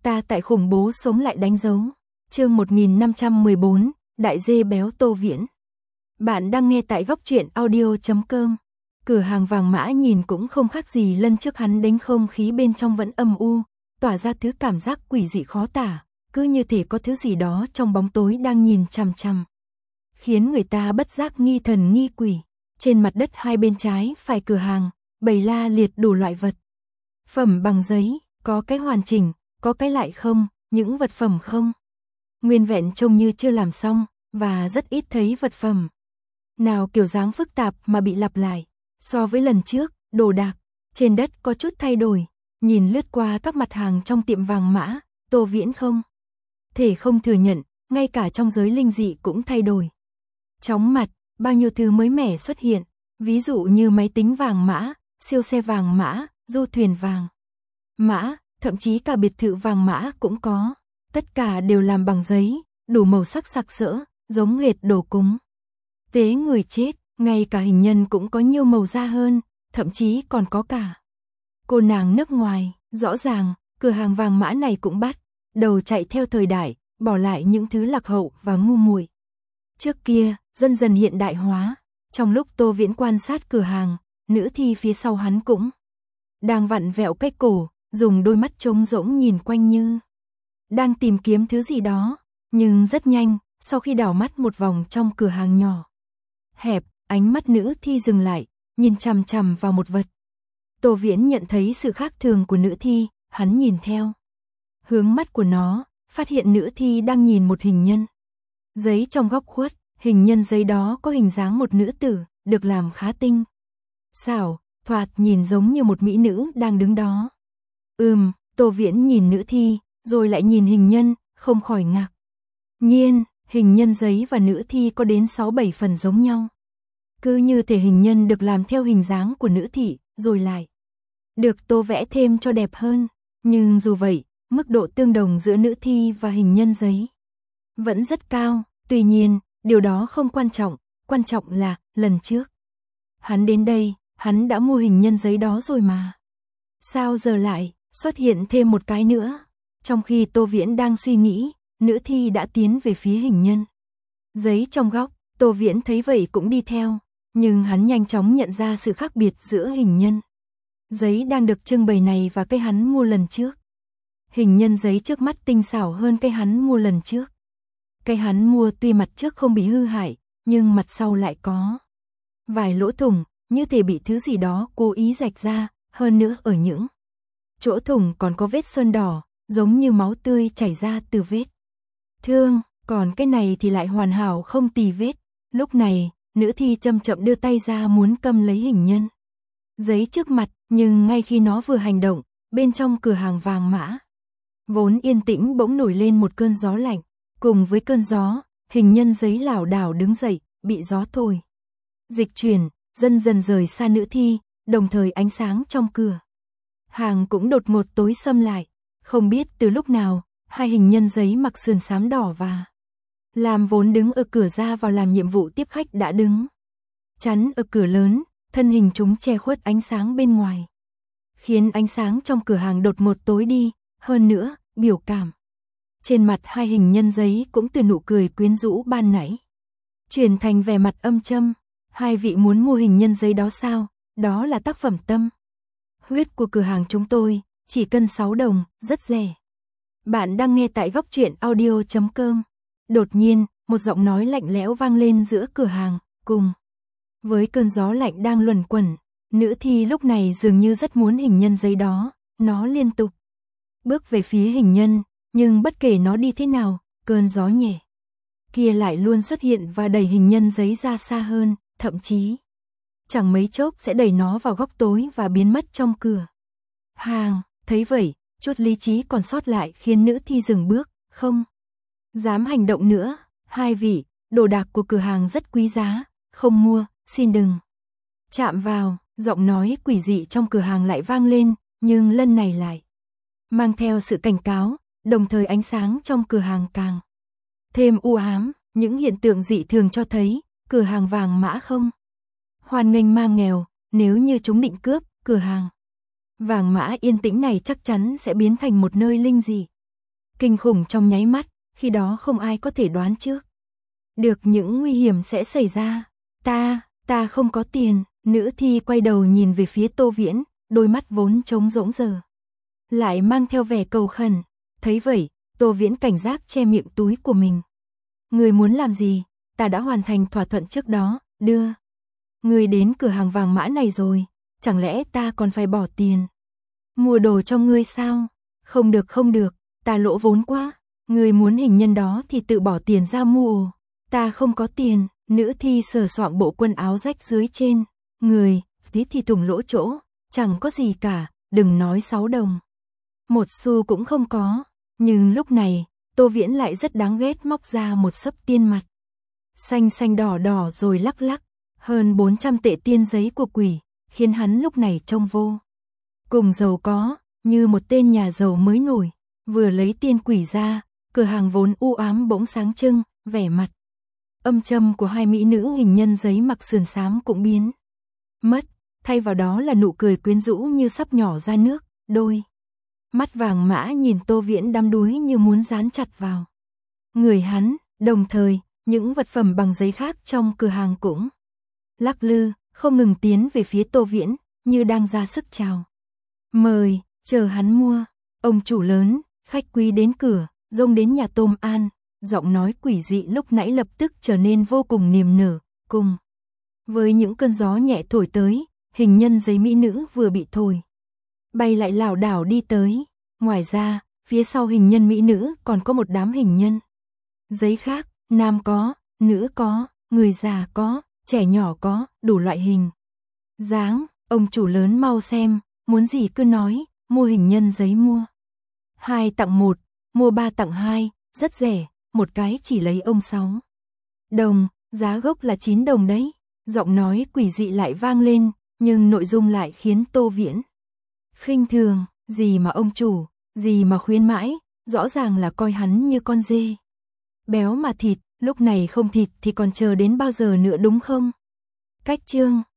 ta tại khủng bố sống lại đánh dấu. Chương 1514, Đại dê béo Tô Viễn. Bạn đang nghe tại góc truyện audio.com. Cửa hàng vàng mã nhìn cũng không khác gì lần trước hắn đánh, không khí bên trong vẫn âm u, tỏa ra thứ cảm giác quỷ dị khó tả, cứ như thể có thứ gì đó trong bóng tối đang nhìn chằm chằm, khiến người ta bất giác nghi thần nghi quỷ. Trên mặt đất hai bên trái phải cửa hàng, bày la liệt đủ loại vật phẩm bằng giấy, có cái hoàn chỉnh, có cái lại không, những vật phẩm không nguyên vẹn trông như chưa làm xong, và rất ít thấy vật phẩm nào kiểu dáng phức tạp mà bị lặp lại. So với lần trước, đồ đạc trên đất có chút thay đổi. Nhìn lướt qua các mặt hàng trong tiệm vàng mã, Tô Viễn không thể không thừa nhận, ngay cả trong giới linh dị cũng thay đổi. Chóng mặt, bao nhiêu thứ mới mẻ xuất hiện, ví dụ như máy tính vàng mã, siêu xe vàng mã, du thuyền vàng mã, thậm chí cả biệt thự vàng mã cũng có. Tất cả đều làm bằng giấy, đủ màu sắc sặc sỡ, giống hệt đồ cúng tế người chết. Ngay cả hình nhân cũng có nhiều màu da hơn, thậm chí còn có cả cô nàng nước ngoài. Rõ ràng, cửa hàng vàng mã này cũng bắt đầu chạy theo thời đại, bỏ lại những thứ lạc hậu và ngu muội trước kia, dần dần hiện đại hóa. Trong lúc Tô Viễn quan sát cửa hàng, nữ thi phía sau hắn cũng đang vặn vẹo cái cổ, dùng đôi mắt trống rỗng nhìn quanh như đang tìm kiếm thứ gì đó. Nhưng rất nhanh, sau khi đảo mắt một vòng trong cửa hàng nhỏ hẹp, ánh mắt nữ thi dừng lại, nhìn chằm chằm vào một vật. Tô Viễn nhận thấy sự khác thường của nữ thi, hắn nhìn theo hướng mắt của nó, phát hiện nữ thi đang nhìn một hình nhân giấy trong góc khuất. Hình nhân giấy đó có hình dáng một nữ tử, được làm khá tinh xảo, thoạt nhìn giống như một mỹ nữ đang đứng đó. Tô Viễn nhìn nữ thi, rồi lại nhìn hình nhân, không khỏi ngạc nhiên. Hình nhân giấy và nữ thi có đến 6-7 phần giống nhau. Cứ như thể hình nhân được làm theo hình dáng của nữ thị, rồi lại được tô vẽ thêm cho đẹp hơn. Nhưng dù vậy, mức độ tương đồng giữa nữ thi và hình nhân giấy vẫn rất cao. Tuy nhiên, điều đó không quan trọng là, lần trước hắn đến đây, hắn đã mua hình nhân giấy đó rồi mà. Sao giờ lại xuất hiện thêm một cái nữa? Trong khi Tô Viễn đang suy nghĩ, nữ thi đã tiến về phía hình nhân giấy trong góc. Tô Viễn thấy vậy cũng đi theo, nhưng hắn nhanh chóng nhận ra sự khác biệt giữa hình nhân giấy đang được trưng bày này và cái hắn mua lần trước. Hình nhân giấy trước mắt tinh xảo hơn cái hắn mua lần trước. Cái hắn mua tuy mặt trước không bị hư hại, nhưng mặt sau lại có vài lỗ thủng, như thể bị thứ gì đó cố ý rạch ra, hơn nữa ở những chỗ thủng còn có vết sơn đỏ, giống như máu tươi chảy ra từ vết thương, còn cái này thì lại hoàn hảo không tì vết. Lúc này, nữ thi chậm chậm đưa tay ra muốn cầm lấy hình nhân giấy trước mặt, nhưng ngay khi nó vừa hành động, bên trong cửa hàng vàng mã vốn yên tĩnh bỗng nổi lên một cơn gió lạnh. Cùng với cơn gió, hình nhân giấy lảo đảo đứng dậy, bị gió thổi dịch chuyển, dần dần rời xa nữ thi, đồng thời ánh sáng trong cửa hàng cũng đột ngột tối sầm lại. Không biết từ lúc nào, hai hình nhân giấy mặc sườn xám đỏ và làm vốn đứng ở cửa ra vào làm nhiệm vụ tiếp khách đã đứng chắn ở cửa lớn, thân hình chúng che khuất ánh sáng bên ngoài, khiến ánh sáng trong cửa hàng đột ngột tối đi. Hơn nữa, biểu cảm trên mặt hai hình nhân giấy cũng từ nụ cười quyến rũ ban nãy chuyển thành vẻ mặt âm châm. Hai vị muốn mua hình nhân giấy đó sao? Đó là tác phẩm tâm huyết của cửa hàng chúng tôi, chỉ cần 6 đồng, rất rẻ. Bạn đang nghe tại góc truyện audio.com. Đột nhiên, một giọng nói lạnh lẽo vang lên giữa cửa hàng, cùng với cơn gió lạnh đang luẩn quẩn. Nữ thi lúc này dường như rất muốn hình nhân giấy đó, nó liên tục bước về phía hình nhân, nhưng bất kể nó đi thế nào, cơn gió nhẹ kia lại luôn xuất hiện và đẩy hình nhân giấy ra xa hơn, thậm chí chẳng mấy chốc sẽ đẩy nó vào góc tối và biến mất trong cửa hàng. Thấy vậy, chút lý trí còn sót lại khiến nữ thi dừng bước, không dám hành động nữa. Hai vị, đồ đạc của cửa hàng rất quý giá, không mua, xin đừng chạm vào. Giọng nói quỷ dị trong cửa hàng lại vang lên, nhưng lần này lại mang theo sự cảnh cáo, đồng thời ánh sáng trong cửa hàng càng thêm u ám. Những hiện tượng dị thường cho thấy, cửa hàng vàng mã không hoan nghênh ma nghèo. Nếu như chúng định cướp, cửa hàng vàng mã yên tĩnh này chắc chắn sẽ biến thành một nơi linh dị. kinh khủng trong nháy mắt, khi đó không ai có thể đoán trước được những nguy hiểm sẽ xảy ra. Ta không có tiền, nữ thi quay đầu nhìn về phía Tô Viễn, đôi mắt vốn trống rỗng giờ lại mang theo vẻ cầu khẩn. Thấy vậy, Tô Viễn cảnh giác che miệng túi của mình. Người muốn làm gì? Ta đã hoàn thành thỏa thuận trước đó, đưa người đến cửa hàng vàng mã này rồi, chẳng lẽ ta còn phải bỏ tiền mua đồ cho ngươi sao? Không được, ta lỗ vốn quá. Người muốn hình nhân đó thì tự bỏ tiền ra mua. Ta không có tiền. Nữ thi sờ soạng bộ quần áo rách dưới trên người, tí thì thủng lỗ chỗ, chẳng có gì cả, đừng nói 6 đồng. Một xu cũng không có. Nhưng lúc này, Tô Viễn lại rất đáng ghét móc ra một xấp tiền mặt. Xanh đỏ rồi lắc lắc, hơn 400 tệ tiền giấy của quỷ, khiến hắn lúc này trông vô cùng giàu có, như một tên nhà giàu mới nổi. Vừa lấy tiền quỷ ra, cửa hàng vốn u ám bỗng sáng trưng, vẻ mặt âm trầm của hai mỹ nữ hình nhân giấy mặc sườn xám cũng biến mất, thay vào đó là nụ cười quyến rũ như sắp nhỏ ra nước, đôi mắt vàng mã nhìn Tô Viễn đắm đuối như muốn dán chặt vào người hắn, đồng thời, những vật phẩm bằng giấy khác trong cửa hàng cũng lắc lư, không ngừng tiến về phía Tô Viễn, như đang ra sức chào mời, chờ hắn mua. Ông chủ lớn, khách quý đến cửa, rông đến nhà tôm an, giọng nói quỷ dị lúc nãy lập tức trở nên vô cùng niềm nở, cùng với những cơn gió nhẹ thổi tới, hình nhân giấy mỹ nữ vừa bị thổi bay lại lảo đảo đi tới. Ngoài ra, phía sau hình nhân mỹ nữ còn có một đám hình nhân giấy khác, nam có, nữ có, người già có, trẻ nhỏ có, đủ loại hình dáng. Ông chủ lớn mau xem, muốn gì cứ nói, mua hình nhân giấy mua 2 tặng 1, mua 3 tặng 2, rất rẻ, một cái chỉ lấy ông 6 đồng, giá gốc là 9 đồng đấy. Giọng nói quỷ dị lại vang lên, nhưng nội dung lại khiến Tô Viễn khinh thường. Gì mà ông chủ, gì mà khuyến mãi, rõ ràng là coi hắn như con dê béo mà thịt, lúc này không thịt thì còn chờ đến bao giờ nữa đúng không? Cách chương